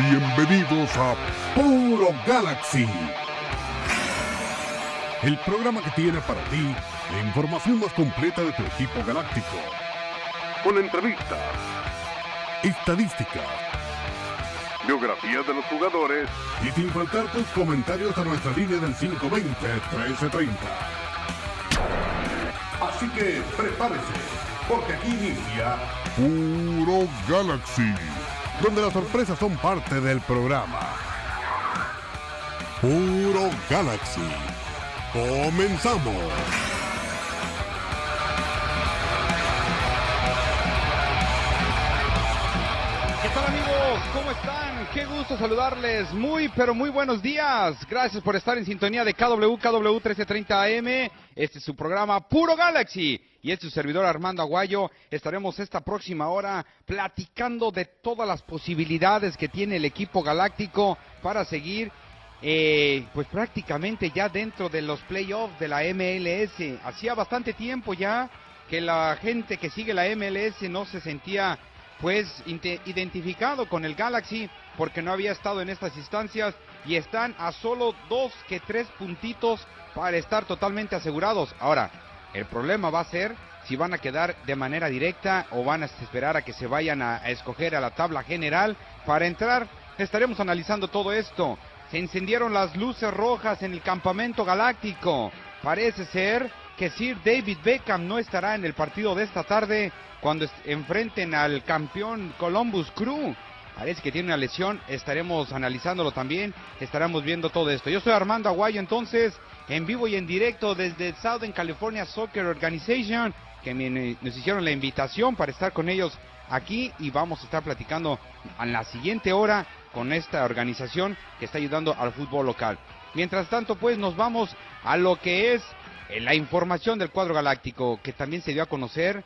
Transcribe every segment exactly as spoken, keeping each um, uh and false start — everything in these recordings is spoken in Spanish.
Bienvenidos a Puro Galaxy, el programa que tiene para ti la información más completa de tu equipo galáctico, con entrevistas, estadísticas, biografías de los jugadores y sin faltar tus comentarios a nuestra línea del cinco dos cero, trece treinta. Así que prepárese, porque aquí inicia Puro Galaxy, donde las sorpresas son parte del programa. Puro Galaxy. ¡Comenzamos! ¿Qué tal, amigos? ¿Cómo están? Qué gusto saludarles. Muy, pero muy buenos días. Gracias por estar en sintonía de K W K W trece treinta A M. Este es su programa Puro Galaxy. Y este es su servidor Armando Aguayo. Estaremos esta próxima hora platicando de todas las posibilidades que tiene el equipo galáctico para seguir, eh, pues prácticamente ya dentro de los playoffs de la M L S. Hacía bastante tiempo ya que la gente que sigue la M L S no se sentía pues identificado con el Galaxy porque no había estado en estas instancias y están a solo dos que tres puntitos para estar totalmente asegurados. Ahora, el problema va a ser si van a quedar de manera directa o van a esperar a que se vayan a, a escoger a la tabla general para entrar. Estaremos analizando todo esto. Se encendieron las luces rojas en el campamento galáctico. Parece ser que Sir David Beckham no estará en el partido de esta tarde cuando enfrenten al campeón Columbus Crew. Parece que tiene una lesión, estaremos analizándolo también, estaremos viendo todo esto. Yo soy Armando Aguayo, entonces, en vivo y en directo desde Southern California Soccer Organization, que me, nos hicieron la invitación para estar con ellos aquí y vamos a estar platicando en la siguiente hora con esta organización que está ayudando al fútbol local. Mientras tanto, pues, nos vamos a lo que es la información del cuadro galáctico, que también se dio a conocer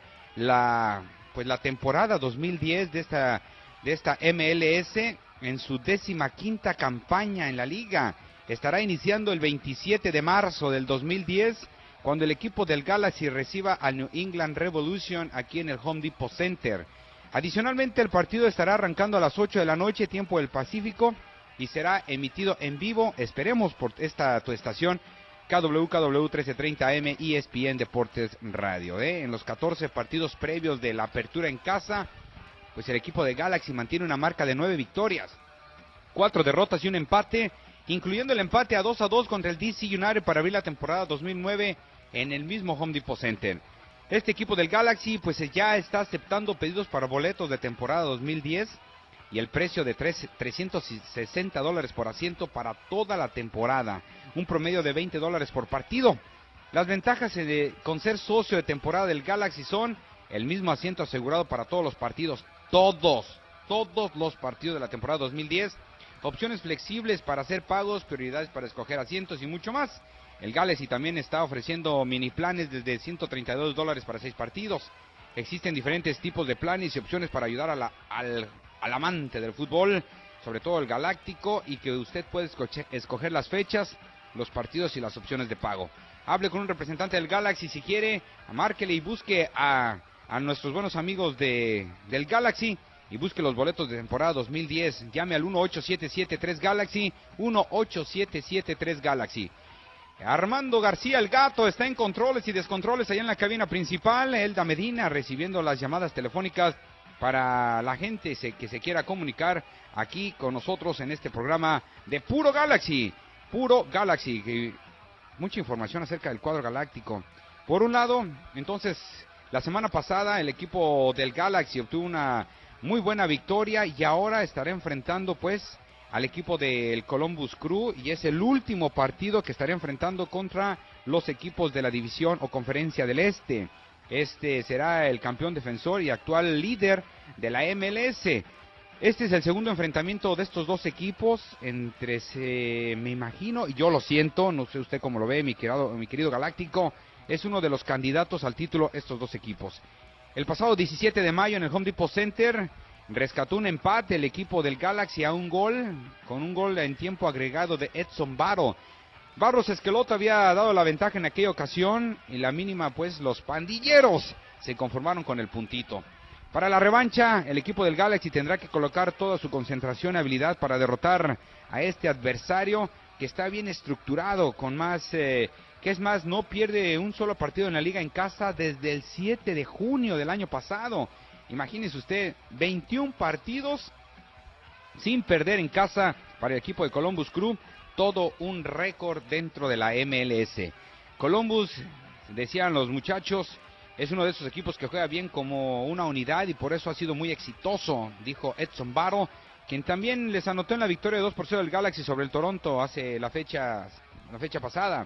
la pues la temporada dos mil diez de esta de esta M L S en su décima quinta campaña en la liga. Estará iniciando el veintisiete de marzo del dos mil diez cuando el equipo del Galaxy reciba al New England Revolution aquí en el Home Depot Center. Adicionalmente, el partido estará arrancando a las ocho de la noche, tiempo del Pacífico, y será emitido en vivo, esperemos, por esta tu estación K W K W trece treinta A M E S P N Deportes Radio. ¿eh? En los catorce partidos previos de la apertura en casa, pues el equipo de Galaxy mantiene una marca de nueve victorias, cuatro derrotas y un empate, incluyendo el empate a dos a dos contra el D C United para abrir la temporada dos mil nueve en el mismo Home Depot Center. Este equipo del Galaxy pues ya está aceptando pedidos para boletos de temporada dos mil diez y el precio de trescientos sesenta dólares por asiento para toda la temporada, un promedio de veinte dólares por partido. Las ventajas de, con ser socio de temporada del Galaxy son el mismo asiento asegurado para todos los partidos, todos, todos los partidos de la temporada dos mil diez, opciones flexibles para hacer pagos, prioridades para escoger asientos y mucho más. El Galaxy también está ofreciendo mini planes desde ciento treinta y dos dólares para seis partidos. Existen diferentes tipos de planes y opciones para ayudar a la, al, al amante del fútbol, sobre todo el galáctico, y que usted puede escoger, escoger las fechas, los partidos y las opciones de pago. Hable con un representante del Galaxy si quiere, márquele y busque a, a nuestros buenos amigos de, del Galaxy y busque los boletos de temporada dos mil diez. Llame al uno ocho siete siete tres Galaxy, uno ocho siete siete tres Galaxy. Armando García, el gato, está en controles y descontroles allá en la cabina principal. Elda Medina recibiendo las llamadas telefónicas para la gente que se quiera comunicar aquí con nosotros en este programa de Puro Galaxy. Puro Galaxy. Mucha información acerca del cuadro galáctico. Por un lado, entonces, la semana pasada el equipo del Galaxy obtuvo una muy buena victoria y ahora estará enfrentando pues al equipo del Columbus Crew y es el último partido que estará enfrentando contra los equipos de la división o conferencia del Este. Este será el campeón defensor y actual líder de la M L S. Este es el segundo enfrentamiento de estos dos equipos entre, se, me imagino, y yo lo siento, no sé usted cómo lo ve, mi querido, mi querido Galáctico, es uno de los candidatos al título estos dos equipos. El pasado diecisiete de mayo en el Home Depot Center rescató un empate el equipo del Galaxy a un gol, con un gol en tiempo agregado de Edson Barro. Barros Esqueloto había dado la ventaja en aquella ocasión y la mínima pues los pandilleros se conformaron con el puntito. Para la revancha, el equipo del Galaxy tendrá que colocar toda su concentración y habilidad para derrotar a este adversario que está bien estructurado, con más, eh, que es más, no pierde un solo partido en la liga en casa desde el siete de junio del año pasado. Imagínese usted, veintiún partidos sin perder en casa para el equipo de Columbus Crew, todo un récord dentro de la M L S. Columbus, decían los muchachos, es uno de esos equipos que juega bien como una unidad y por eso ha sido muy exitoso, dijo Edson Barro, quien también les anotó en la victoria de dos por cero del Galaxy sobre el Toronto hace la fecha, la fecha pasada.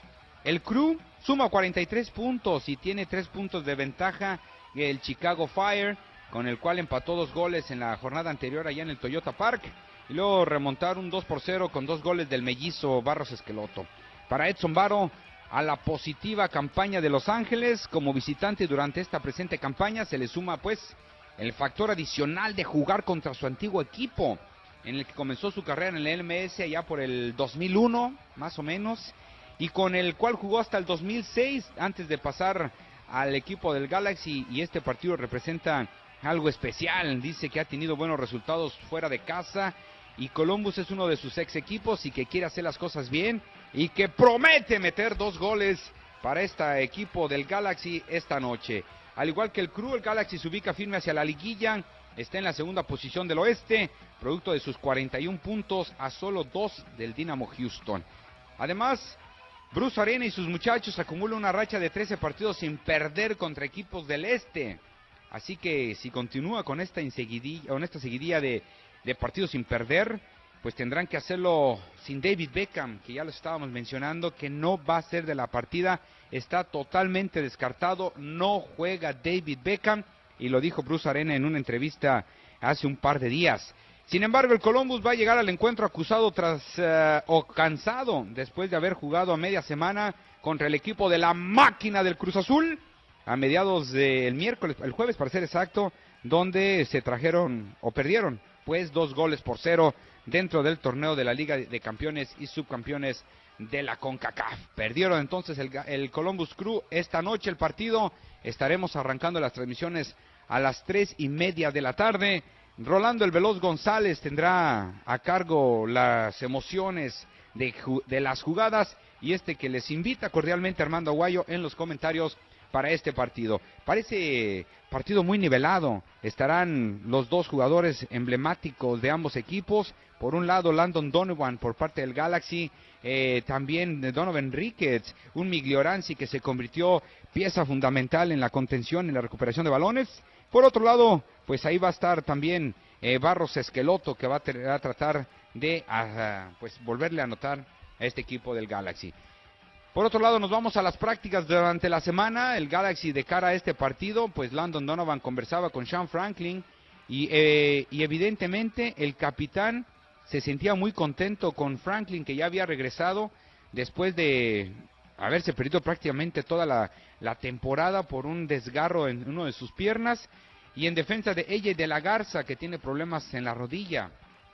El Crew suma cuarenta y tres puntos y tiene tres puntos de ventaja el Chicago Fire, con el cual empató dos goles en la jornada anterior allá en el Toyota Park, y luego remontaron dos por cero con dos goles del mellizo Barros Esqueloto. Para Edson Barro, a la positiva campaña de Los Ángeles como visitante durante esta presente campaña se le suma pues el factor adicional de jugar contra su antiguo equipo, en el que comenzó su carrera en el N M S allá por el dos mil uno, más o menos, y con el cual jugó hasta el dos mil seis antes de pasar al equipo del Galaxy, y este partido representa algo especial. Dice que ha tenido buenos resultados fuera de casa y Columbus es uno de sus ex equipos y que quiere hacer las cosas bien y que promete meter dos goles para este equipo del Galaxy esta noche. Al igual que el Crew, el Galaxy se ubica firme hacia la liguilla, está en la segunda posición del oeste, producto de sus cuarenta y un puntos a solo dos del Dynamo Houston. Además, Bruce Arena y sus muchachos acumulan una racha de trece partidos sin perder contra equipos del este. Así que si continúa con esta, con esta seguidilla de, de partidos sin perder, pues tendrán que hacerlo sin David Beckham, que ya lo estábamos mencionando, que no va a ser de la partida, está totalmente descartado, no juega David Beckham, y lo dijo Bruce Arena en una entrevista hace un par de días. Sin embargo, el Columbus va a llegar al encuentro acusado tras uh, o cansado después de haber jugado a media semana contra el equipo de la máquina del Cruz Azul, a mediados del miércoles, el jueves para ser exacto, donde se trajeron o perdieron pues dos goles por cero dentro del torneo de la Liga de Campeones y Subcampeones de la CONCACAF. Perdieron entonces el, el Columbus Crew esta noche el partido. Estaremos arrancando las transmisiones a las tres y media de la tarde. Rolando el Veloz González tendrá a cargo las emociones de, de las jugadas, y este que les invita cordialmente Armando Aguayo en los comentarios para este partido. Parece partido muy nivelado. Estarán los dos jugadores emblemáticos de ambos equipos. Por un lado, Landon Donovan por parte del Galaxy, eh, también Donovan Ricketts, un Miglioranzi que se convirtió pieza fundamental en la contención y la recuperación de balones. Por otro lado, pues ahí va a estar también eh, Barros Esqueloto, que va a, a tratar de uh, pues volverle a anotar a este equipo del Galaxy. Por otro lado, nos vamos a las prácticas durante la semana. El Galaxy, de cara a este partido, pues Landon Donovan conversaba con Sean Franklin y, eh, y evidentemente el capitán se sentía muy contento con Franklin, que ya había regresado después de haberse perdido prácticamente toda la, la temporada por un desgarro en una de sus piernas, y en defensa de A J de la Garza, que tiene problemas en la rodilla.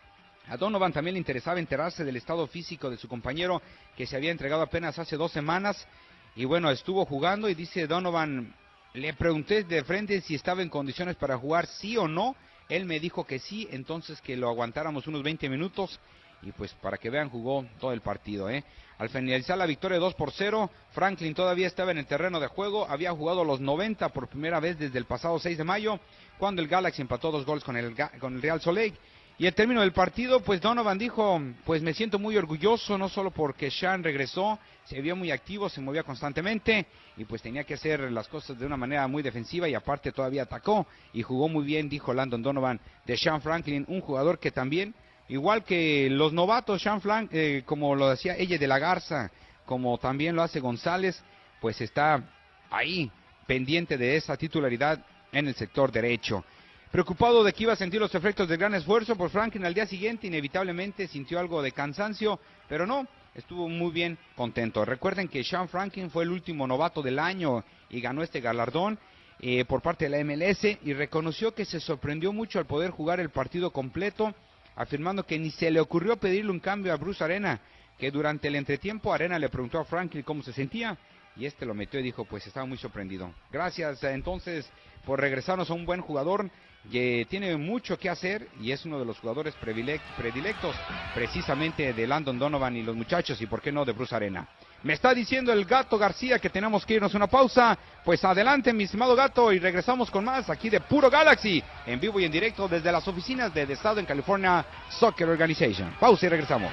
A Donovan también le interesaba enterarse del estado físico de su compañero, que se había entregado apenas hace dos semanas, y bueno, estuvo jugando, y dice Donovan, le pregunté de frente si estaba en condiciones para jugar, sí o no, él me dijo que sí, entonces que lo aguantáramos unos veinte minutos, y pues para que vean, jugó todo el partido, ¿eh? Al finalizar la victoria dos por cero, Franklin todavía estaba en el terreno de juego, había jugado los noventa por primera vez desde el pasado seis de mayo, cuando el Galaxy empató dos goles con el, con el Real Salt Lake. Y al término del partido, pues Donovan dijo, pues me siento muy orgulloso, no solo porque Sean regresó, se vio muy activo, se movía constantemente, y pues tenía que hacer las cosas de una manera muy defensiva, y aparte todavía atacó, y jugó muy bien, dijo Landon Donovan de Sean Franklin, un jugador que también, igual que los novatos, Sean Frank, eh, como lo decía ella de la Garza, como también lo hace González, pues está ahí, pendiente de esa titularidad en el sector derecho. Preocupado de que iba a sentir los efectos del gran esfuerzo por Franklin al día siguiente, inevitablemente sintió algo de cansancio, pero no, estuvo muy bien contento. Recuerden que Sean Franklin fue el último novato del año y ganó este galardón eh, por parte de la M L S, y reconoció que se sorprendió mucho al poder jugar el partido completo, afirmando que ni se le ocurrió pedirle un cambio a Bruce Arena, que durante el entretiempo Arena le preguntó a Franklin cómo se sentía, y este lo metió y dijo, pues estaba muy sorprendido. Gracias entonces por regresarnos a un buen jugador que tiene mucho que hacer y es uno de los jugadores predilectos precisamente de Landon Donovan y los muchachos, y por qué no de Bruce Arena. Me está diciendo el Gato García que tenemos que irnos a una pausa. Pues adelante, mi estimado Gato, y regresamos con más aquí de Puro Galaxy, en vivo y en directo desde las oficinas de The Southern California Soccer Organization. Pausa y regresamos.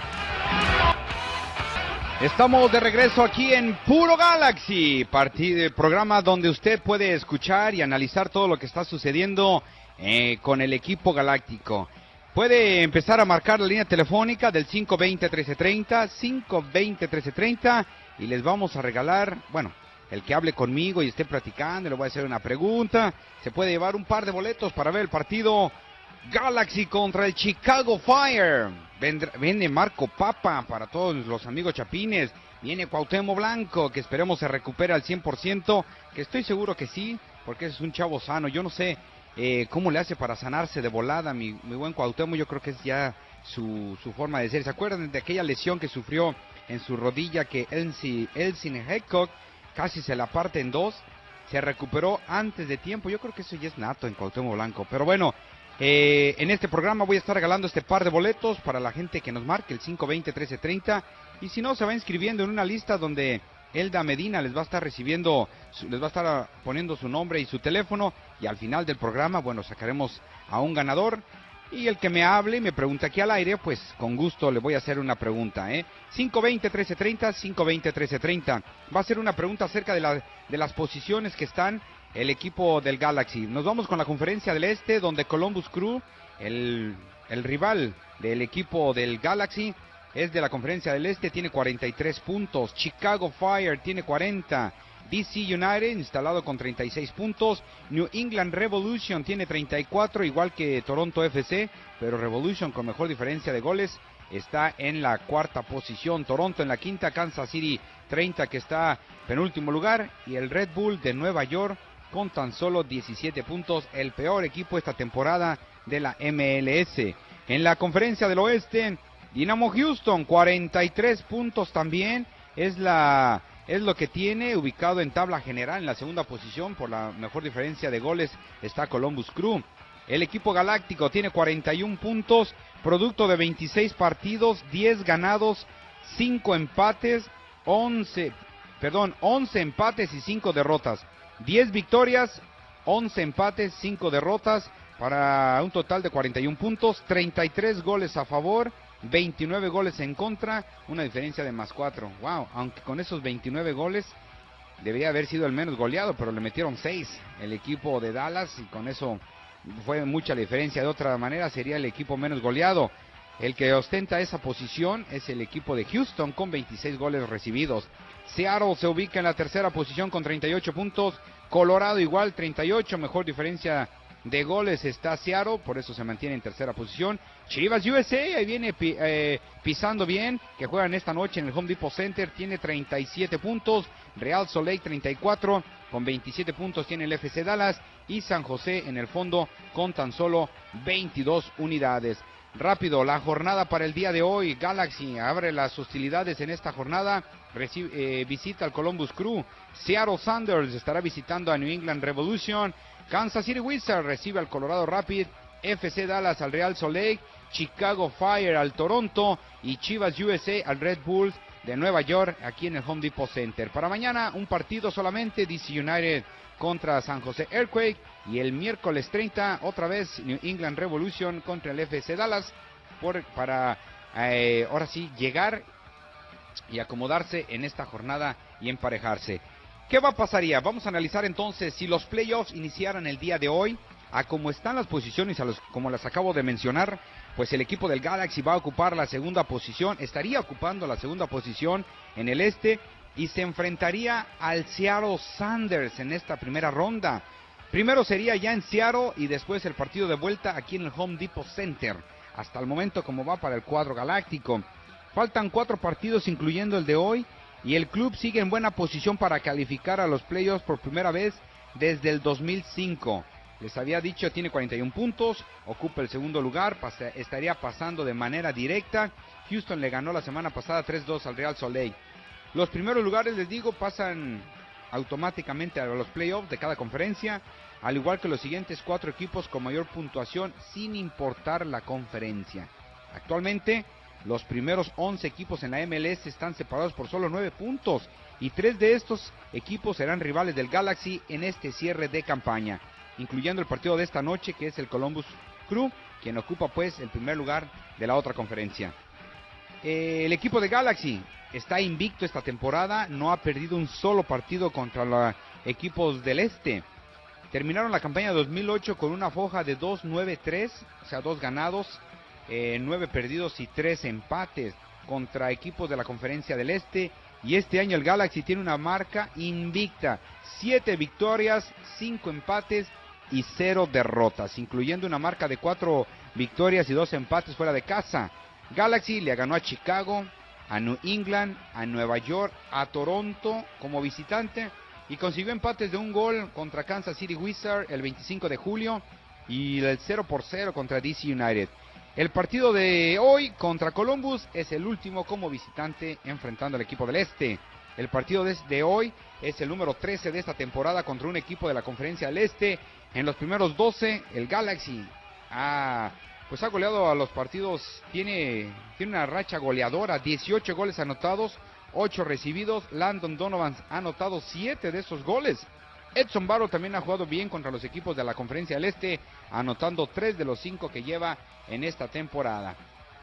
Estamos de regreso aquí en Puro Galaxy, partido, programa donde usted puede escuchar y analizar todo lo que está sucediendo eh, con el equipo galáctico. Puede empezar a marcar la línea telefónica del cinco veinte, trece treinta, cinco veinte, trece treinta, y les vamos a regalar, bueno, el que hable conmigo y esté platicando, le voy a hacer una pregunta, se puede llevar un par de boletos para ver el partido Galaxy contra el Chicago Fire. Vendrá, viene Marco Papa para todos los amigos chapines, viene Cuauhtémoc Blanco, que esperemos se recupere al cien por ciento, que estoy seguro que sí, porque es un chavo sano. Yo no sé eh, cómo le hace para sanarse de volada mi, mi buen Cuauhtémoc, yo creo que es ya su, su forma de ser. ¿Se acuerdan de aquella lesión que sufrió en su rodilla, que Elsie, Elsie Heckcock casi se la parte en dos? Se recuperó antes de tiempo, yo creo que eso ya es nato en Cuauhtémoc Blanco, pero bueno. Eh, en este programa voy a estar regalando este par de boletos para la gente que nos marque el cinco veinte, trece treinta, y si no, se va inscribiendo en una lista donde Elda Medina les va a estar recibiendo, les va a estar poniendo su nombre y su teléfono, y al final del programa, bueno, sacaremos a un ganador, y el que me hable y me pregunte aquí al aire, pues con gusto le voy a hacer una pregunta, ¿eh? cinco veinte, trece treinta, cinco veinte, trece treinta, va a ser una pregunta acerca de, la, de las posiciones que están el equipo del Galaxy. Nos vamos con la Conferencia del Este, donde Columbus Crew, el, el rival del equipo del Galaxy, es de la Conferencia del Este, tiene cuarenta y tres puntos. Chicago Fire tiene cuarenta. D C United instalado con treinta y seis puntos. New England Revolution tiene treinta y cuatro, igual que Toronto F C, pero Revolution con mejor diferencia de goles está en la cuarta posición. Toronto en la quinta, Kansas City treinta, que está penúltimo lugar, y el Red Bull de Nueva York con tan solo diecisiete puntos, el peor equipo esta temporada de la M L S. En la Conferencia del Oeste, Dynamo Houston, cuarenta y tres puntos también, es la es lo que tiene, ubicado en tabla general en la segunda posición, por la mejor diferencia de goles está Columbus Crew. El equipo galáctico tiene cuarenta y un puntos, producto de veintiséis partidos, diez ganados, cinco empates, once, perdón, once empates y cinco derrotas. diez victorias, once empates, cinco derrotas, para un total de cuarenta y un puntos, treinta y tres goles a favor, veintinueve goles en contra, una diferencia de más cuatro. Wow, aunque con esos veintinueve goles debería haber sido el menos goleado, pero le metieron seis el equipo de Dallas, y con eso fue mucha la diferencia. De otra manera sería el equipo menos goleado. El que ostenta esa posición es el equipo de Houston con veintiséis goles recibidos. Seattle se ubica en la tercera posición con treinta y ocho puntos. Colorado igual, treinta y ocho, mejor diferencia de goles está Seattle, por eso se mantiene en tercera posición. Chivas U S A, ahí viene eh, pisando bien, que juegan esta noche en el Home Depot Center, tiene treinta y siete puntos. Real Salt Lake treinta y cuatro, con veintisiete puntos tiene el F C Dallas, y San José en el fondo con tan solo veintidós unidades. Rápido, la jornada para el día de hoy. Galaxy abre las hostilidades en esta jornada, recibe, eh, visita al Columbus Crew. Seattle Sounders estará visitando a New England Revolution. Kansas City Wizards recibe al Colorado Rapid. F C Dallas al Real Salt Lake. Chicago Fire al Toronto, y Chivas U S A al Red Bulls de Nueva York, aquí en el Home Depot Center. Para mañana un partido solamente, D C United contra San José Earthquake, y el miércoles treinta otra vez New England Revolution contra el F C Dallas, por, para eh, ahora sí llegar y acomodarse en esta jornada y emparejarse. ¿Qué va a pasaría? Vamos a analizar entonces si los playoffs iniciaran el día de hoy, a cómo están las posiciones, a los, como las acabo de mencionar, pues el equipo del Galaxy va a ocupar la segunda posición, estaría ocupando la segunda posición en el este, y se enfrentaría al Seattle Sounders en esta primera ronda. Primero sería ya en Seattle, y después el partido de vuelta aquí en el Home Depot Center. Hasta el momento como va para el cuadro galáctico. Faltan cuatro partidos incluyendo el de hoy, y el club sigue en buena posición para calificar a los playoffs por primera vez desde el dos mil cinco. Les había dicho, tiene cuarenta y un puntos, ocupa el segundo lugar, pasa, estaría pasando de manera directa. Houston le ganó la semana pasada tres dos al Real Salt Lake. Los primeros lugares, les digo, pasan automáticamente a los playoffs de cada conferencia, al igual que los siguientes cuatro equipos con mayor puntuación, sin importar la conferencia. Actualmente, los primeros once equipos en la M L S están separados por solo nueve puntos, y tres de estos equipos serán rivales del Galaxy en este cierre de campaña, incluyendo el partido de esta noche, que es el Columbus Crew, quien ocupa pues el primer lugar de la otra conferencia. Eh, el equipo de Galaxy está invicto esta temporada, no ha perdido un solo partido contra los equipos del este. Terminaron la campaña dos mil ocho con una foja de dos nueve tres, o sea, dos ganados, eh, nueve perdidos y tres empates contra equipos de la conferencia del este. Y este año el Galaxy tiene una marca invicta, siete victorias, cinco empates y cero derrotas, incluyendo una marca de cuatro victorias y dos empates fuera de casa. Galaxy le ganó a Chicago, a New England, a Nueva York, a Toronto como visitante, y consiguió empates de un gol contra Kansas City Wizards el veinticinco de julio y el cero por cero contra D C United. El partido de hoy contra Columbus es el último como visitante enfrentando al equipo del este. El partido de hoy es el número trece de esta temporada contra un equipo de la conferencia del este. En los primeros doce, el Galaxy ha, pues ha goleado a los partidos, tiene, tiene una racha goleadora, dieciocho goles anotados, ocho recibidos. Landon Donovan ha anotado siete de esos goles. Edson Barrow también ha jugado bien contra los equipos de la conferencia del este, anotando tres de los cinco que lleva en esta temporada.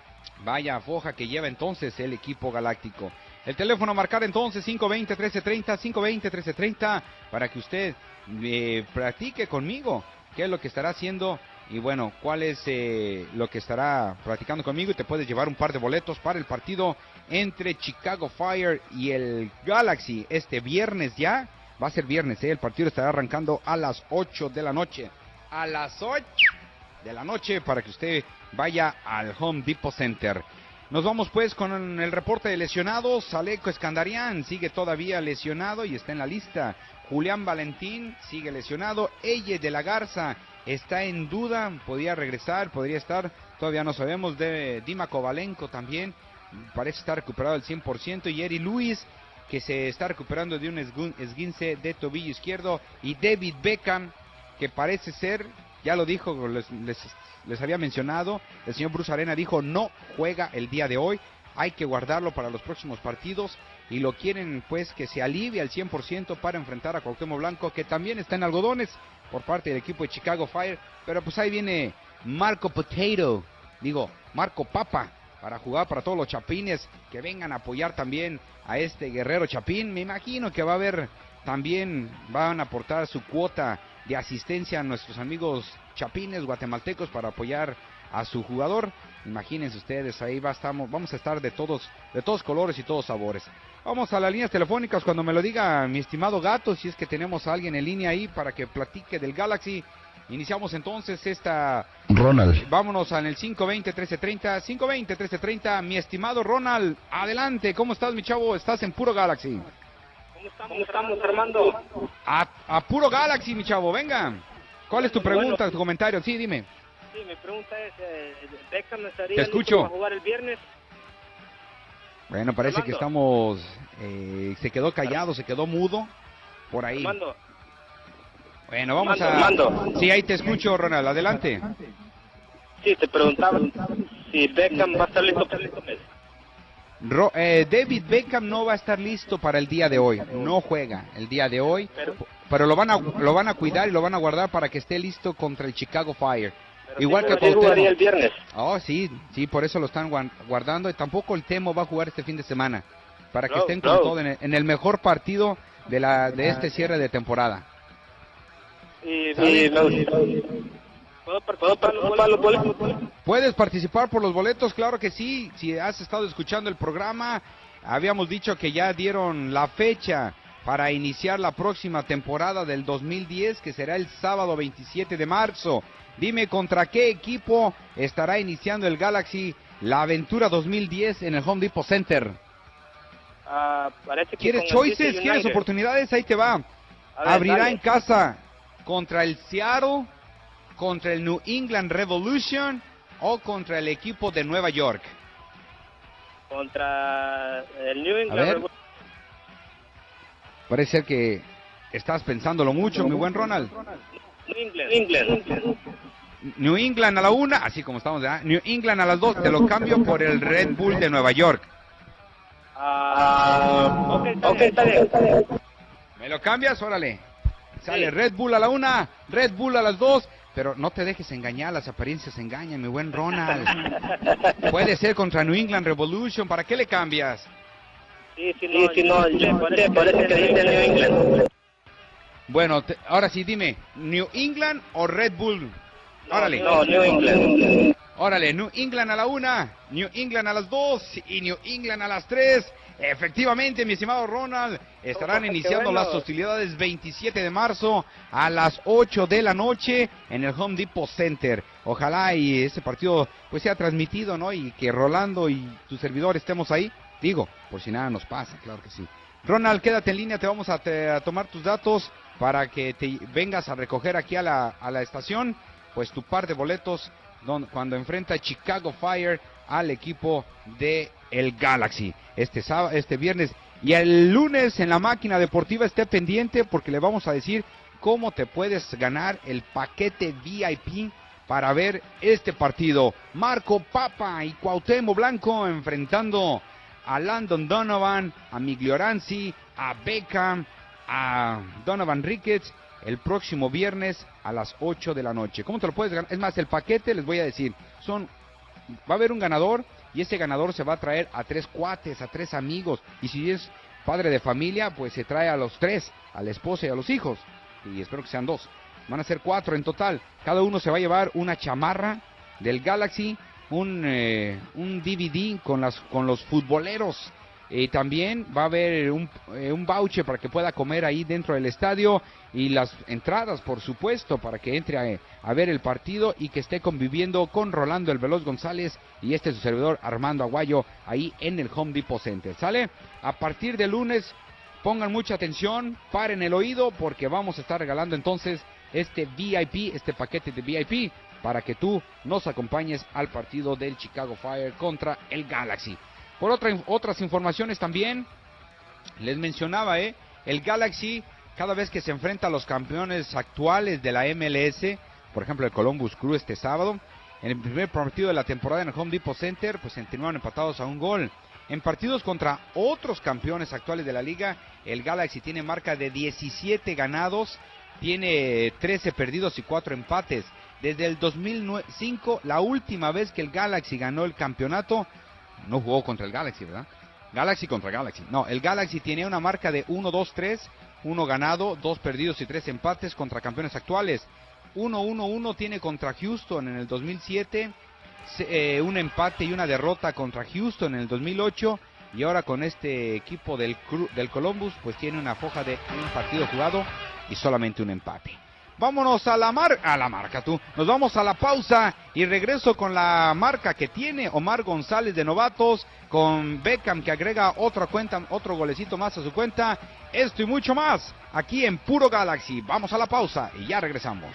Vaya foja que lleva entonces el equipo galáctico. El teléfono a marcar entonces cinco veinte, trece treinta, cinco veinte, trece treinta, para que usted eh, practique conmigo qué es lo que estará haciendo y bueno, cuál es eh, lo que estará practicando conmigo, y te puedes llevar un par de boletos para el partido entre Chicago Fire y el Galaxy este viernes ya. Va a ser viernes, ¿eh? El partido estará arrancando a las ocho de la noche. A las ocho de la noche para que usted vaya al Home Depot Center. Nos vamos pues con el reporte de lesionados. Aleco Eskandarian sigue todavía lesionado y está en la lista. Julián Valentín sigue lesionado. Elle de la Garza está en duda, podría regresar, podría estar, todavía no sabemos. De Dima Kovalenko también parece estar recuperado al cien por ciento. Y Eri Luis, que se está recuperando de un esguince de tobillo izquierdo. Y David Beckham, que parece ser, ya lo dijo, les, les, les había mencionado, el señor Bruce Arena dijo no juega el día de hoy, hay que guardarlo para los próximos partidos, y lo quieren pues que se alivie al cien por ciento para enfrentar a Cuauhtémoc Blanco, que también está en algodones por parte del equipo de Chicago Fire. Pero pues ahí viene Marco Potato, digo, Marco Papa, para jugar para todos los chapines que vengan a apoyar también a este guerrero chapín. Me imagino que va a haber también, van a aportar su cuota de asistencia a nuestros amigos chapines guatemaltecos para apoyar a su jugador. Imagínense ustedes, ahí va, estamos, vamos a estar de todos, de todos colores y todos sabores. Vamos a las líneas telefónicas cuando me lo diga mi estimado Gato, si es que tenemos a alguien en línea ahí para que platique del Galaxy. Iniciamos entonces esta... Ronald. Vámonos en el cinco veinte, trece treinta, cinco veinte, trece treinta, mi estimado Ronald, adelante, ¿cómo estás mi chavo? Estás en Puro Galaxy. ¿Cómo estamos, ¿Cómo estamos Armando? A, a Puro Galaxy mi chavo, venga. ¿Cuál es tu pregunta, bueno, tu comentario? Sí, dime. Sí, mi pregunta es, eh, ¿Beckham estaría Te escucho. Para jugar el viernes? Bueno, parece Armando. que estamos, eh, se quedó callado, se quedó mudo, por ahí. Armando. Bueno, vamos Armando, a... Armando. Sí, ahí te escucho, Ronald, adelante. Sí, te preguntaba si Beckham va a estar listo para el mes. Ro, eh, David Beckham no va a estar listo para el día de hoy, no juega el día de hoy, pero, pero lo van a lo van a cuidar y lo van a guardar para que esté listo contra el Chicago Fire. Pero Igual sí, que Cuauhtémoc. Jugaría el viernes. Oh, sí, sí, por eso lo están guardando, y tampoco el Temo va a jugar este fin de semana, para que no, estén con no. todo en el, en el mejor partido de la de este cierre de temporada. Y, y los, ¿Puedo participar por los boletos? ¿Puedes participar por los boletos? Claro que sí. Si has estado escuchando el programa, habíamos dicho que ya dieron la fecha para iniciar la próxima temporada del dos mil diez, que será el sábado veintisiete de marzo. Dime, ¿contra qué equipo estará iniciando el Galaxy la aventura dos mil diez en el Home Depot Center? Uh, parece que ¿Quieres choices? ¿Quieres oportunidades? Ahí te va. Ver, Abrirá dale. en casa contra el Seattle, contra el New England Revolution o contra el equipo de Nueva York. Contra el New A England ver. Revolution. Parece ser que estás pensándolo mucho, mi buen Ronald. New England. New England a la una, así como estamos, ¿verdad? New England a las dos, te lo cambio por el Red Bull de Nueva York. Ah, ok, está okay, bien. Está bien. ¿Me lo cambias? Órale. Sale sí. Red Bull a la una, Red Bull a las dos, pero no te dejes engañar, las apariencias engañan, mi buen Ronald. Puede ser contra New England Revolution, ¿para qué le cambias? Sí, sí, no, sí, no, no parece, parece que dice New England. Bueno, te, ahora sí, dime, ¿New England o Red Bull? Órale. No, New England. Órale, New England a la una, New England a las dos y New England a las tres. Efectivamente, mi estimado Ronald, estarán iniciando bueno. las hostilidades veintisiete de marzo a las ocho de la noche en el Home Depot Center. Ojalá y ese partido pues sea transmitido, ¿no? Y que Rolando y tu servidor estemos ahí. Digo, por si nada nos pasa, claro que sí. Ronald, quédate en línea, te vamos a, te, a tomar tus datos para que te vengas a recoger aquí a la, a la estación, pues tu par de boletos donde, cuando enfrenta Chicago Fire al equipo de el Galaxy este sábado, este viernes, y el lunes en la máquina deportiva esté pendiente porque le vamos a decir cómo te puedes ganar el paquete V I P para ver este partido. Marco Papa y Cuauhtémoc Blanco enfrentando a Landon Donovan, a Miglioranzi, a Beckham, a Donovan Ricketts el próximo viernes a las ocho de la noche. ¿Cómo te lo puedes ganar? Es más, el paquete les voy a decir, son va a haber un ganador y ese ganador se va a traer a tres cuates, a tres amigos, y si es padre de familia, pues se trae a los tres, a la esposa y a los hijos, y espero que sean dos, van a ser cuatro en total. Cada uno se va a llevar una chamarra del Galaxy, un, eh, un D V D con, las, con los futboleros, y también va a haber un, eh, un voucher para que pueda comer ahí dentro del estadio, y las entradas, por supuesto, para que entre a, a ver el partido y que esté conviviendo con Rolando el Veloz González y este su servidor Armando Aguayo ahí en el Home Depot Center. ¿Sale? A partir de lunes, pongan mucha atención, paren el oído porque vamos a estar regalando entonces este V I P, este paquete de V I P, para que tú nos acompañes al partido del Chicago Fire contra el Galaxy. Por otra, otras informaciones también, les mencionaba, ¿eh? el Galaxy, cada vez que se enfrenta a los campeones actuales de la M L S, por ejemplo el Columbus Crew este sábado, en el primer partido de la temporada en el Home Depot Center, pues se terminaron empatados a un gol. En partidos contra otros campeones actuales de la liga, el Galaxy tiene marca de diecisiete ganados, tiene trece perdidos y cuatro empates. Desde el dos mil cinco, la última vez que el Galaxy ganó el campeonato, no jugó contra el Galaxy, ¿verdad? Galaxy contra Galaxy. No, el Galaxy tiene una marca de uno dos tres, uno ganado, dos perdidos y tres empates contra campeones actuales. uno uno uno tiene contra Houston en el dos mil siete, eh, un empate y una derrota contra Houston en el dos mil ocho, y ahora con este equipo del, del Columbus, pues tiene una foja de un partido jugado y solamente un empate. Vámonos a la marca, a la marca tú, nos vamos a la pausa y regreso con la marca que tiene Omar González de novatos, con Beckham que agrega otra cuenta, otro golecito más a su cuenta, esto y mucho más, aquí en Puro Galaxy. Vamos a la pausa y ya regresamos.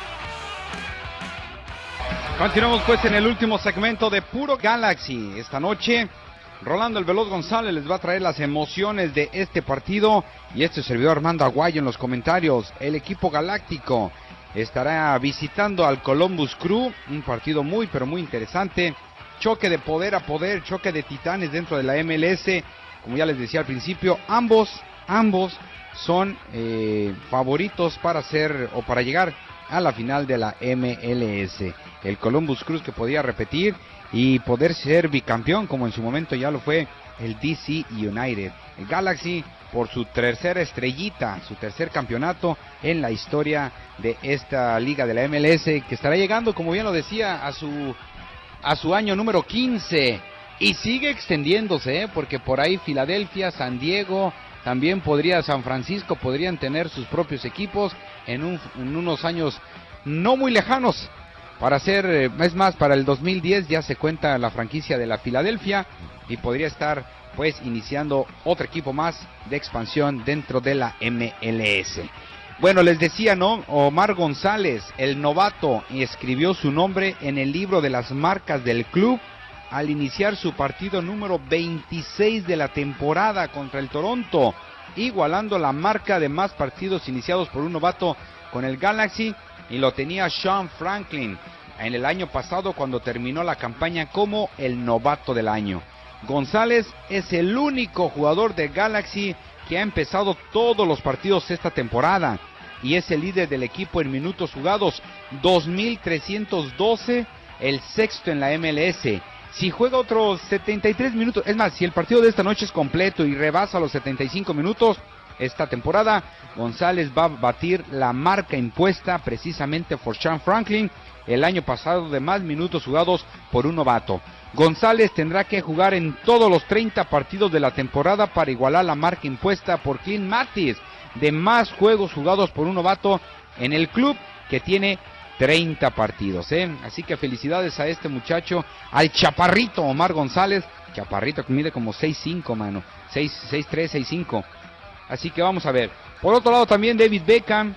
Continuamos pues en el último segmento de Puro Galaxy. Esta noche Rolando el Veloz González les va a traer las emociones de este partido y este servidor Armando Aguayo en los comentarios. El equipo galáctico estará visitando al Columbus Crew, un partido muy pero muy interesante, choque de poder a poder, choque de titanes dentro de la M L S, como ya les decía al principio, ambos, ambos son eh, favoritos para ser o para llegar a la final de la M L S. El Columbus Crew que podía repetir y poder ser bicampeón como en su momento ya lo fue el D C United. El Galaxy por su tercera estrellita, su tercer campeonato en la historia de esta liga de la M L S, que estará llegando, como bien lo decía, a su a su año número quince y sigue extendiéndose, ¿eh? Porque por ahí Filadelfia, San Diego, también podría San Francisco, podrían tener sus propios equipos en, un, en unos años no muy lejanos. Para ser, es más, para el dos mil diez ya se cuenta la franquicia de la Filadelfia y podría estar pues iniciando otro equipo más de expansión dentro de la M L S. Bueno, les decía, ¿no? Omar González, el novato, escribió su nombre en el libro de las marcas del club al iniciar su partido número veintiséis de la temporada contra el Toronto. igualando la marca de más partidos iniciados por un novato con el Galaxy, y lo tenía Sean Franklin en el año pasado cuando terminó la campaña como el novato del año. González es el único jugador de Galaxy que ha empezado todos los partidos esta temporada y es el líder del equipo en minutos jugados, dos mil trescientos doce, el sexto en la M L S. Si juega otros setenta y tres minutos, es más, si el partido de esta noche es completo y rebasa los setenta y cinco minutos, esta temporada, González va a batir la marca impuesta precisamente por Sean Franklin el año pasado de más minutos jugados por un novato. González tendrá que jugar en todos los treinta partidos de la temporada para igualar la marca impuesta por Clint Mathis de más juegos jugados por un novato en el club, que tiene treinta partidos, ¿eh? Así que felicidades a este muchacho, al chaparrito Omar González, chaparrito que mide como seis cinco, mano, seis tres, seis cinco. Así que vamos a ver. Por otro lado también David Beckham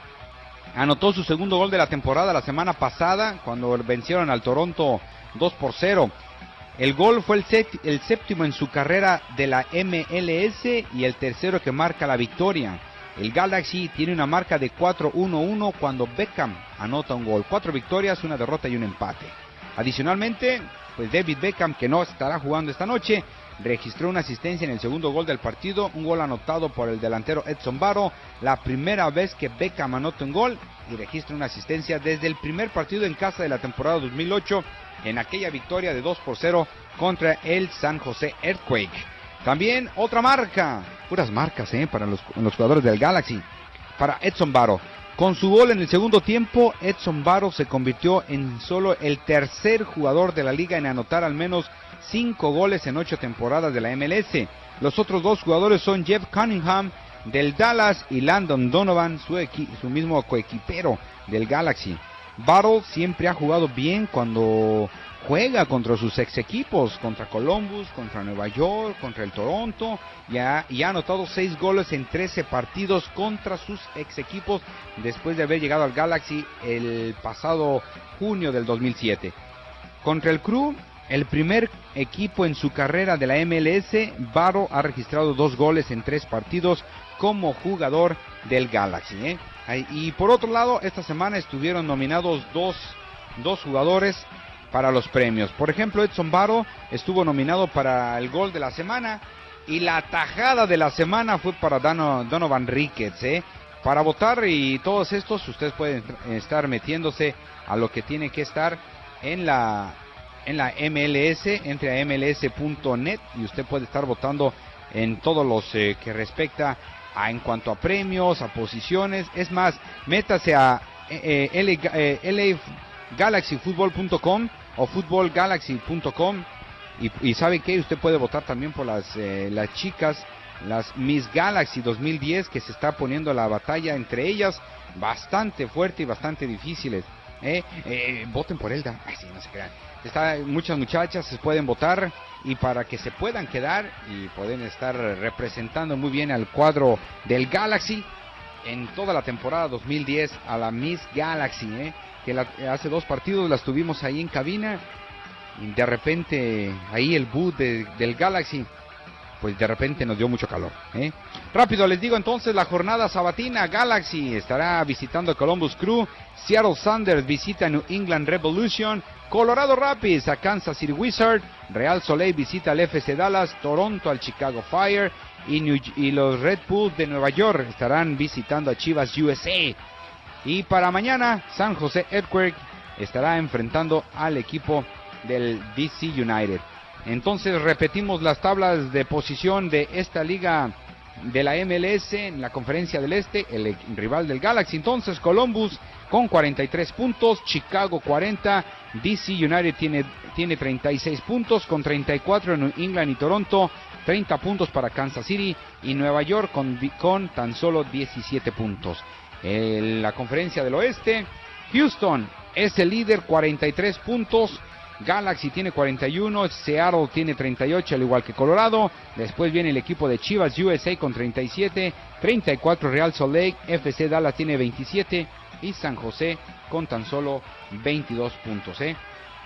anotó su segundo gol de la temporada la semana pasada cuando vencieron al Toronto dos por cero. El gol fue el, set, el séptimo en su carrera de la M L S y el tercero que marca la victoria. El Galaxy tiene una marca de cuatro uno uno cuando Beckham anota un gol. Cuatro victorias, una derrota y un empate. Adicionalmente, pues David Beckham, que no estará jugando esta noche, registró una asistencia en el segundo gol del partido, un gol anotado por el delantero Edson Barrow, la primera vez que Beckham anota un gol y registra una asistencia desde el primer partido en casa de la temporada dos mil ocho, en aquella victoria de dos por cero contra el San Jose Earthquake. También otra marca, puras marcas eh, para los, los jugadores del Galaxy, para Edson Barrow. Con su gol en el segundo tiempo, Edson Barrow se convirtió en solo el tercer jugador de la liga en anotar al menos cinco goles en ocho temporadas de la M L S. Los otros dos jugadores son Jeff Cunningham del Dallas y Landon Donovan, su, equi- su mismo coequipero del Galaxy. Barrow siempre ha jugado bien cuando juega contra sus ex equipos, contra Columbus, contra Nueva York, contra el Toronto, y ha, y ha anotado seis goles en trece partidos contra sus ex equipos después de haber llegado al Galaxy el pasado junio del dos mil siete. Contra el Crew, el primer equipo en su carrera de la M L S, Barrow ha registrado dos goles en tres partidos como jugador del Galaxy, ¿eh? Y por otro lado, esta semana estuvieron nominados dos, dos jugadores para los premios. Por ejemplo, Edson Barrow estuvo nominado para el gol de la semana y la tajada de la semana fue para Dano, Donovan Ricketts, ¿eh? Para votar y todos estos, ustedes pueden estar metiéndose a lo que tiene que estar en la en la M L S, entre a M L S punto net y usted puede estar votando en todos los eh, que respecta a en cuanto a premios, a posiciones. Es más, métase a eh, L A, eh, L A Galaxy Football punto com o Football Galaxy punto com y, y sabe que usted puede votar también por las eh, las chicas, las Miss Galaxy dos mil diez, que se está poniendo la batalla entre ellas bastante fuerte y bastante difíciles. Eh, eh, voten por Elda. Ay, sí, no se crean. Está, muchas muchachas se pueden votar y para que se puedan quedar y pueden estar representando muy bien al cuadro del Galaxy en toda la temporada dos mil diez a la Miss Galaxy, eh, que la, hace dos partidos las tuvimos ahí en cabina y de repente ahí el boot de, del Galaxy pues de repente nos dio mucho calor, ¿eh? Rápido les digo entonces la jornada sabatina. Galaxy estará visitando a Columbus Crew, Seattle Sounders visita a New England Revolution, Colorado Rapids a Kansas City Wizards, Real Soleil visita al F C Dallas, Toronto al Chicago Fire y, New, y los Red Bulls de Nueva York estarán visitando a Chivas U S A. Y para mañana San Jose Earthquake estará enfrentando al equipo del D C United. Entonces repetimos las tablas de posición de esta liga de la M L S en la Conferencia del Este, el rival del Galaxy. Entonces Columbus con cuarenta y tres puntos, Chicago cuarenta, D C United tiene, tiene treinta y seis puntos, con treinta y cuatro New England y Toronto, treinta puntos para Kansas City y Nueva York con, con tan solo diecisiete puntos. En la Conferencia del Oeste, Houston es el líder, cuarenta y tres puntos, Galaxy tiene cuarenta y uno, Seattle tiene treinta y ocho al igual que Colorado, después viene el equipo de Chivas U S A con treinta y siete, treinta y cuatro Real Salt Lake, F C Dallas tiene veintisiete y San José con tan solo veintidós puntos, ¿eh?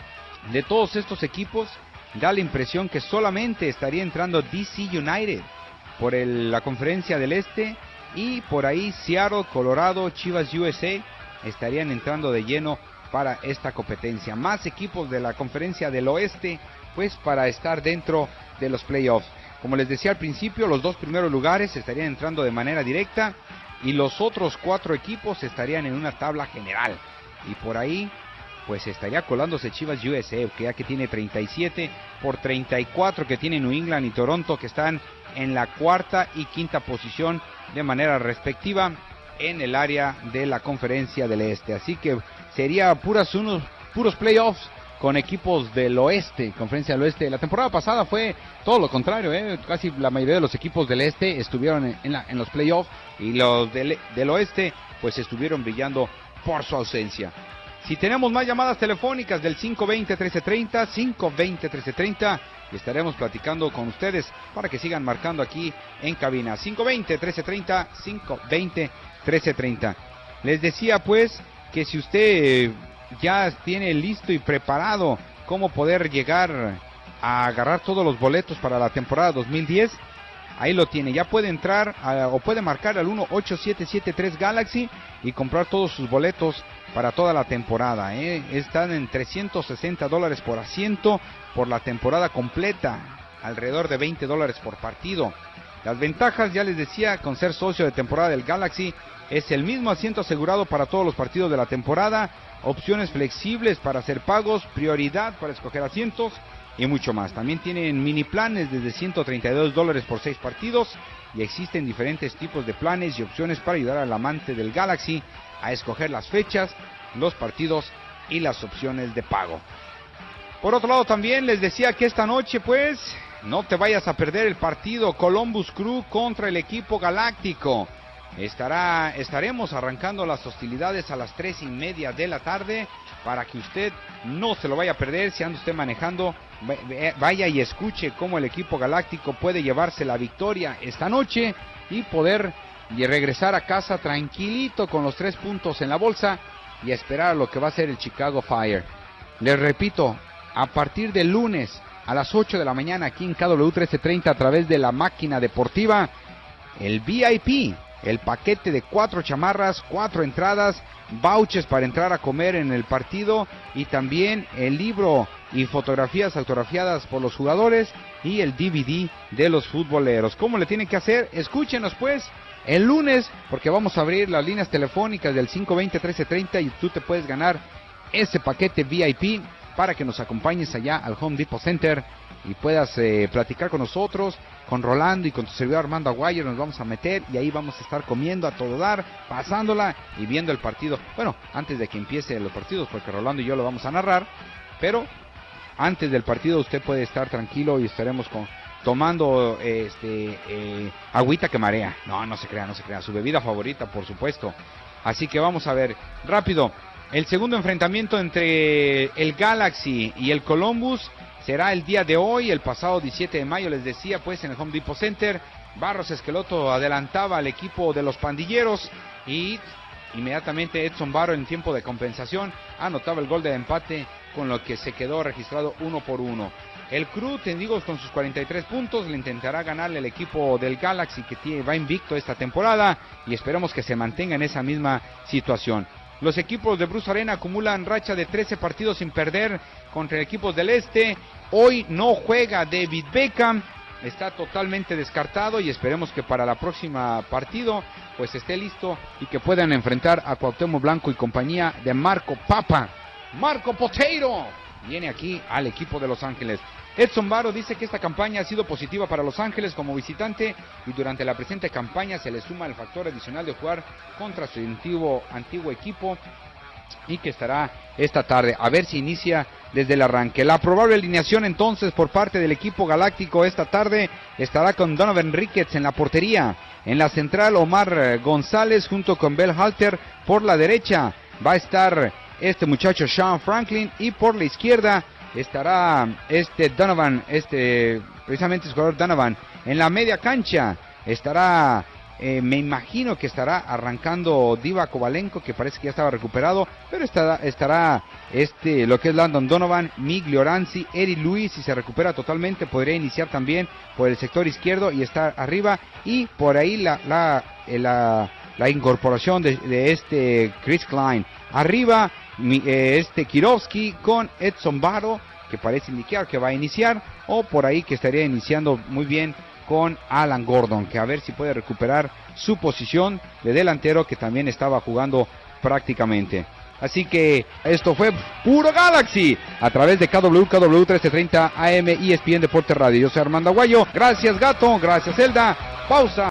De todos estos equipos da la impresión que solamente estaría entrando D C United, por el, la conferencia del Este, y por ahí Seattle, Colorado, Chivas U S A estarían entrando de lleno para esta competencia. Más equipos de la conferencia del Oeste, pues para estar dentro de los playoffs. Como les decía al principio, los dos primeros lugares estarían entrando de manera directa y los otros cuatro equipos estarían en una tabla general. Y por ahí, pues estaría colándose Chivas U S A, que ya que tiene treinta y siete por treinta y cuatro que tiene New England y Toronto, que están en la cuarta y quinta posición de manera respectiva en el área de la conferencia del Este. Así que sería puras unos puros playoffs con equipos del Oeste, conferencia del Oeste. La temporada pasada fue todo lo contrario, ¿eh? Casi la mayoría de los equipos del Este estuvieron en, en, la, en los playoffs, y los del, del Oeste pues estuvieron brillando por su ausencia. Si tenemos más llamadas telefónicas del cinco veinte, trece treinta, cinco veinte, trece treinta, y estaremos platicando con ustedes para que sigan marcando aquí en cabina. cinco veinte, trece treinta, cinco veinte, trece treinta. Les decía pues que si usted ya tiene listo y preparado cómo poder llegar a agarrar todos los boletos para la temporada dos mil diez, ahí lo tiene. Ya puede entrar a, o puede marcar al uno ocho siete siete tres Galaxy y comprar todos sus boletos para toda la temporada, ¿eh? Están en trescientos sesenta dólares por asiento por la temporada completa, alrededor de veinte dólares por partido. Las ventajas, ya les decía, con ser socio de temporada del Galaxy, es el mismo asiento asegurado para todos los partidos de la temporada, opciones flexibles para hacer pagos, prioridad para escoger asientos y mucho más. También tienen mini planes desde ciento treinta y dos dólares por seis partidos, y existen diferentes tipos de planes y opciones para ayudar al amante del Galaxy a escoger las fechas, los partidos y las opciones de pago. Por otro lado, también les decía que esta noche pues no te vayas a perder el partido Columbus Crew contra el equipo galáctico. Estará, estaremos arrancando las hostilidades a las tres y media de la tarde para que usted no se lo vaya a perder. Si anda usted manejando, vaya y escuche cómo el equipo galáctico puede llevarse la victoria esta noche y poder y regresar a casa tranquilito con los tres puntos en la bolsa y esperar a lo que va a ser el Chicago Fire. Les repito, a partir del lunes a las ocho de la mañana aquí en K W trece treinta a través de la máquina deportiva, el V I P, el paquete de cuatro chamarras, cuatro entradas, vouchers para entrar a comer en el partido, y también el libro y fotografías autografiadas por los jugadores y el D V D de los futboleros. ¿Cómo le tienen que hacer? Escúchenos pues el lunes, porque vamos a abrir las líneas telefónicas del cinco veinte, trece treinta y tú te puedes ganar ese paquete V I P para que nos acompañes allá al Home Depot Center y puedas eh, platicar con nosotros, con Rolando y con tu servidor Armando Aguayo. Nos vamos a meter y ahí vamos a estar comiendo a todo dar, pasándola y viendo el partido. Bueno, antes de que empiece los partidos, porque Rolando y yo lo vamos a narrar, pero antes del partido usted puede estar tranquilo y estaremos con, tomando este eh, agüita que marea. No, no se crea, no se crea, su bebida favorita, por supuesto. Así que vamos a ver rápido. El segundo enfrentamiento entre el Galaxy y el Columbus será el día de hoy, el pasado diecisiete de mayo, les decía, pues en el Home Depot Center. Barros Esqueloto adelantaba al equipo de los pandilleros y inmediatamente Edson Barro, en tiempo de compensación, anotaba el gol de empate, con lo que se quedó registrado uno por uno. El Crew, te digo, con sus cuarenta y tres puntos, le intentará ganarle el equipo del Galaxy, que tiene, va invicto esta temporada, y esperemos que se mantenga en esa misma situación. Los equipos de Bruce Arena acumulan racha de trece partidos sin perder contra equipos del Este. Hoy no juega David Beckham, está totalmente descartado, y esperemos que para la próxima partido pues esté listo y que puedan enfrentar a Cuauhtémoc Blanco y compañía de Marco Papa. Marco Potato viene aquí al equipo de Los Ángeles. Edson Barro dice que esta campaña ha sido positiva para Los Ángeles como visitante, y durante la presente campaña se le suma el factor adicional de jugar contra su antiguo, antiguo equipo, y que estará esta tarde, a ver si inicia desde el arranque. La probable alineación entonces por parte del equipo galáctico esta tarde estará con Donovan Ricketts en la portería. En la central, Omar González junto con Bell Halter. Por la derecha va a estar este muchacho Sean Franklin, y por la izquierda estará este Donovan, este precisamente el jugador Donovan. En la media cancha estará Eh, me imagino que estará arrancando Diva Kovalenko, que parece que ya estaba recuperado, pero estará, estará este, lo que es Landon Donovan, Mig Lloranzi, Eri Luis, si se recupera totalmente, podría iniciar también por el sector izquierdo y estar arriba, y por ahí la, la, la, la incorporación de, de este Chris Klein. Arriba, mi, eh, este Kirovsky con Edson Barro, que parece indicar que va a iniciar, o por ahí que estaría iniciando muy bien con Alan Gordon, que a ver si puede recuperar su posición de delantero que también estaba jugando prácticamente. Así que esto fue Puro Galaxy a través de K W K W trece treinta A M E S P N Deportes Radio. Yo soy Armando Aguayo. Gracias Gato, gracias Zelda. Pausa.